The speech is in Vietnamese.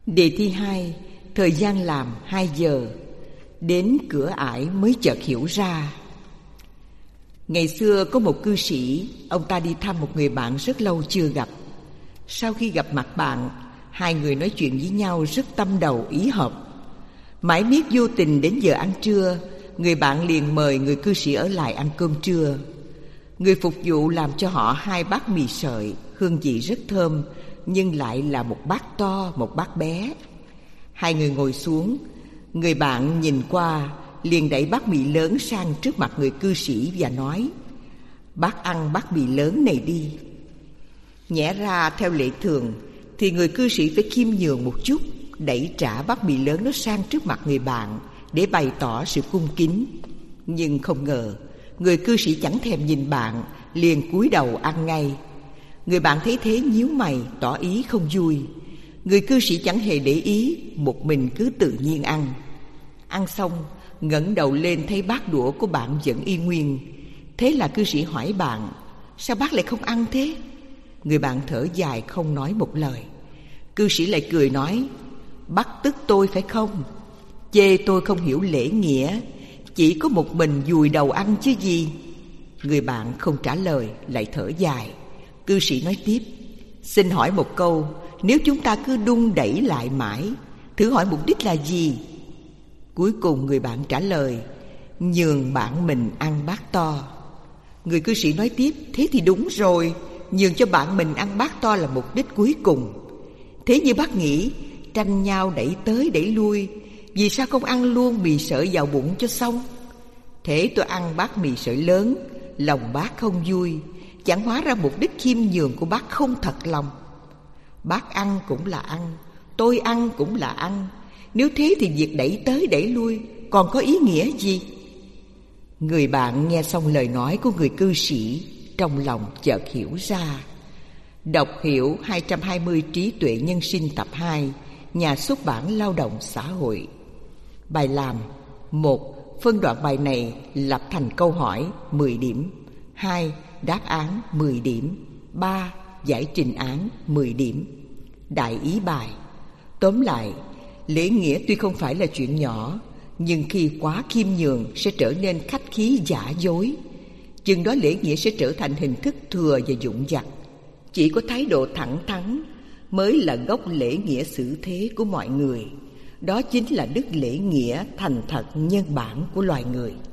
Đề thi 2. Thời gian làm 2 giờ. Đến cửa ải mới chợt hiểu ra. Ngày xưa có một cư sĩ, ông ta đi thăm một người bạn rất lâu chưa gặp. Sau khi gặp mặt bạn, hai người nói chuyện với nhau rất tâm đầu ý hợp. Mãi miết vô tình đến giờ ăn trưa, người bạn liền mời người cư sĩ ở lại ăn cơm trưa. Người phục vụ làm cho họ 2 bát mì sợi, hương vị rất thơm, nhưng lại là một bát to, một bát bé. Hai người ngồi xuống, người bạn nhìn qua, liền đẩy bát mì lớn sang trước mặt người cư sĩ và nói: "Bác ăn bát mì lớn này đi." Nhẽ ra theo lệ thường thì người cư sĩ phải khiêm nhường một chút, đẩy trả bát mì lớn đó sang trước mặt người bạn để bày tỏ sự cung kính. Nhưng không ngờ người cư sĩ chẳng thèm nhìn bạn, liền cúi đầu ăn ngay. Người bạn thấy thế nhíu mày tỏ ý không vui. Người cư sĩ chẳng hề để ý, một mình cứ tự nhiên ăn. Ăn xong, ngẩng đầu lên thấy bát đũa của bạn vẫn y nguyên. Thế là cư sĩ hỏi bạn: "Sao bác lại không ăn thế?" Người bạn thở dài không nói một lời. Cư sĩ lại cười nói: "Bác tức tôi phải không? Chê tôi không hiểu lễ nghĩa, chỉ có một mình dùi đầu ăn chứ gì." Người bạn không trả lời, lại thở dài. Cư sĩ nói tiếp: "Xin hỏi một câu, nếu chúng ta cứ đung đẩy lại mãi, thử hỏi mục đích là gì?" Cuối cùng người bạn trả lời: "Nhường bạn mình ăn bát to." Người cư sĩ nói tiếp: "Thế thì đúng rồi, nhường cho bạn mình ăn bát to là mục đích cuối cùng. Thế như bác nghĩ, tranh nhau đẩy tới đẩy lui, vì sao không ăn luôn mì sợi vào bụng cho xong? Thế tôi ăn bát mì sợi lớn, lòng bác không vui, chẳng hóa ra mục đích khiêm nhường của bác không thật lòng. Bác ăn cũng là ăn, tôi ăn cũng là ăn, nếu thế thì việc đẩy tới đẩy lui còn có ý nghĩa gì?" Người bạn nghe xong lời nói của người cư sĩ, trong lòng chợt hiểu ra. Đọc hiểu 220 trí tuệ nhân sinh tập 2, nhà xuất bản Lao động Xã hội. Bài làm: 1. Phân đoạn bài này lập thành câu hỏi 10 điểm. 2. Đáp án 10 điểm. 3. Giải trình án 10 điểm. Đại ý bài: tóm lại, lễ nghĩa tuy không phải là chuyện nhỏ, nhưng khi quá khiêm nhường sẽ trở nên khách khí giả dối. Chừng đó lễ nghĩa sẽ trở thành hình thức thừa và vụng vặt. Chỉ có thái độ thẳng thắn mới là gốc lễ nghĩa xử thế của mọi người. Đó chính là đức lễ nghĩa thành thật nhân bản của loài người.